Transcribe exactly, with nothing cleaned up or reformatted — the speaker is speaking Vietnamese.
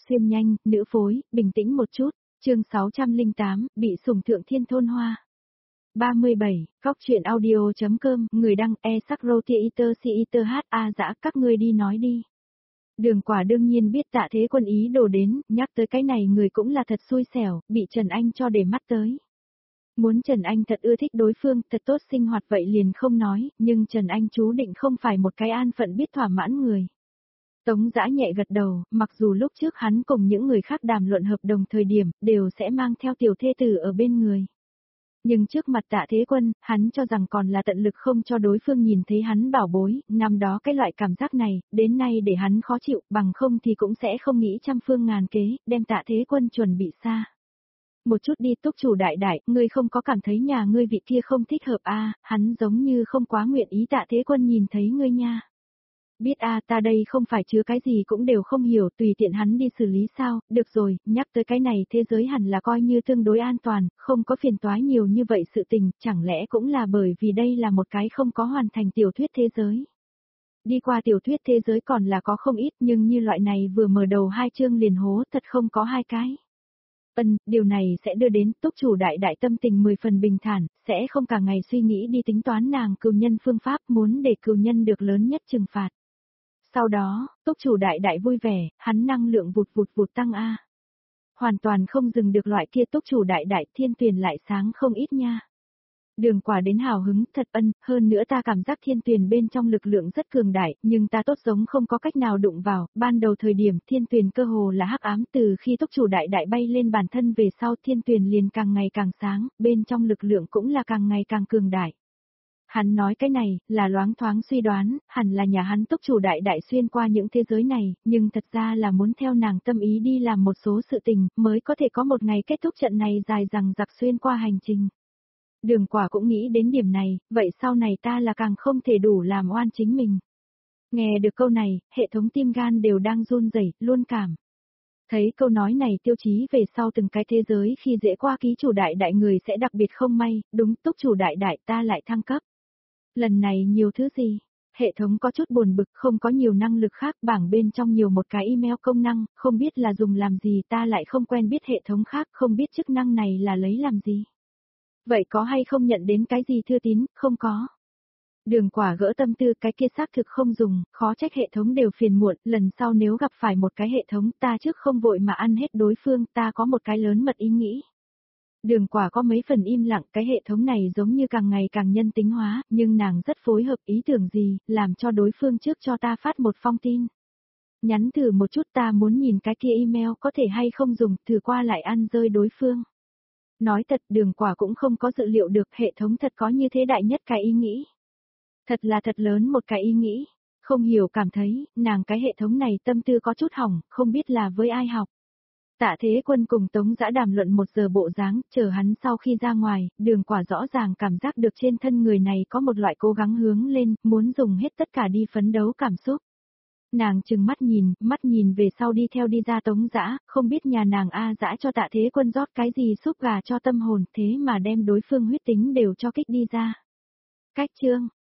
xuyên nhanh, nữ phối, bình tĩnh một chút, chương sáu trăm lẻ tám, bị sủng thượng thiên thôn hoa. ba mươi bảy, góc chuyện audio.com, người đăng e sắc roti iter si iter h a dã các ngươi đi nói đi. Đường Quả đương nhiên biết Tạ Thế Quân ý đồ đến, nhắc tới cái này người cũng là thật xui xẻo, bị Trần Anh cho để mắt tới. Muốn Trần Anh thật ưa thích đối phương, thật tốt sinh hoạt vậy liền không nói, nhưng Trần Anh chú định không phải một cái an phận biết thỏa mãn người. Tống Dã nhẹ gật đầu, mặc dù lúc trước hắn cùng những người khác đàm luận hợp đồng thời điểm, đều sẽ mang theo tiểu thê tử ở bên người. Nhưng trước mặt Tạ Thế Quân, hắn cho rằng còn là tận lực không cho đối phương nhìn thấy hắn bảo bối, năm đó cái loại cảm giác này, đến nay để hắn khó chịu, bằng không thì cũng sẽ không nghĩ trăm phương ngàn kế, đem Tạ Thế Quân chuẩn bị xa. Một chút đi Túc chủ đại đại, ngươi không có cảm thấy nhà ngươi vị kia không thích hợp a, à, hắn giống như không quá nguyện ý Tạ Thế Quân nhìn thấy ngươi nha. Biết a, à, ta đây không phải chứa cái gì cũng đều không hiểu, tùy tiện hắn đi xử lý sao, được rồi, nhắc tới cái này thế giới hẳn là coi như tương đối an toàn, không có phiền toái nhiều như vậy sự tình, chẳng lẽ cũng là bởi vì đây là một cái không có hoàn thành tiểu thuyết thế giới. Đi qua tiểu thuyết thế giới còn là có không ít, nhưng như loại này vừa mở đầu hai chương liền hố thật không có hai cái. Ân, điều này sẽ đưa đến Túc chủ đại đại tâm tình mười phần bình thản, sẽ không cả ngày suy nghĩ đi tính toán nàng cừu nhân phương pháp muốn để cừu nhân được lớn nhất trừng phạt. Sau đó, Túc chủ đại đại vui vẻ, hắn năng lượng vụt vụt vụt tăng A. Hoàn toàn không dừng được loại kia Túc chủ đại đại thiên tuyền lại sáng không ít nha. Đường Quả đến hào hứng, thật ân, hơn nữa ta cảm giác thiên tuyền bên trong lực lượng rất cường đại, nhưng ta tốt giống không có cách nào đụng vào, ban đầu thời điểm thiên tuyền cơ hồ là hắc ám, từ khi Túc chủ đại đại bay lên bản thân về sau thiên tuyền liền càng ngày càng sáng, bên trong lực lượng cũng là càng ngày càng cường đại. Hắn nói cái này, là loáng thoáng suy đoán, hẳn là nhà hắn Túc chủ đại đại xuyên qua những thế giới này, nhưng thật ra là muốn theo nàng tâm ý đi làm một số sự tình, mới có thể có một ngày kết thúc trận này dài dằng dặc xuyên qua hành trình. Đường Quả cũng nghĩ đến điểm này, vậy sau này ta là càng không thể đủ làm oan chính mình. Nghe được câu này, hệ thống tim gan đều đang run rẩy, luôn cảm. Thấy câu nói này tiêu chí về sau từng cái thế giới khi dễ qua ký chủ đại đại người sẽ đặc biệt không may, đúng Túc chủ đại đại ta lại thăng cấp. Lần này nhiều thứ gì? Hệ thống có chút buồn bực, không có nhiều năng lực khác, bảng bên trong nhiều một cái email công năng, không biết là dùng làm gì, ta lại không quen biết hệ thống khác, không biết chức năng này là lấy làm gì. Vậy có hay không nhận đến cái gì thư tín, không có. Đường Quả gỡ tâm tư, cái kia xác thực không dùng, khó trách hệ thống đều phiền muộn, lần sau nếu gặp phải một cái hệ thống ta trước không vội mà ăn hết đối phương, ta có một cái lớn mật ý nghĩ. Đường Quả có mấy phần im lặng, cái hệ thống này giống như càng ngày càng nhân tính hóa, nhưng nàng rất phối hợp ý tưởng gì, làm cho đối phương trước cho ta phát một phong tin. Nhắn thử một chút, ta muốn nhìn cái kia email có thể hay không dùng, thử qua lại ăn rơi đối phương. Nói thật, Đường Quả cũng không có dự liệu được hệ thống thật có như thế đại nhất cái ý nghĩ. Thật là thật lớn một cái ý nghĩ, không hiểu cảm thấy, nàng cái hệ thống này tâm tư có chút hỏng, không biết là với ai học. Tạ Thế Quân cùng Tống Dã đàm luận một giờ bộ dáng, chờ hắn sau khi ra ngoài, Đường Quả rõ ràng cảm giác được trên thân người này có một loại cố gắng hướng lên, muốn dùng hết tất cả đi phấn đấu cảm xúc. Nàng chừng mắt nhìn, mắt nhìn về sau đi theo đi ra Tống Dã, không biết nhà nàng A Dã cho Tạ Thế Quân rót cái gì súp gà cho tâm hồn, thế mà đem đối phương huyết tính đều cho kích đi ra. Cách chương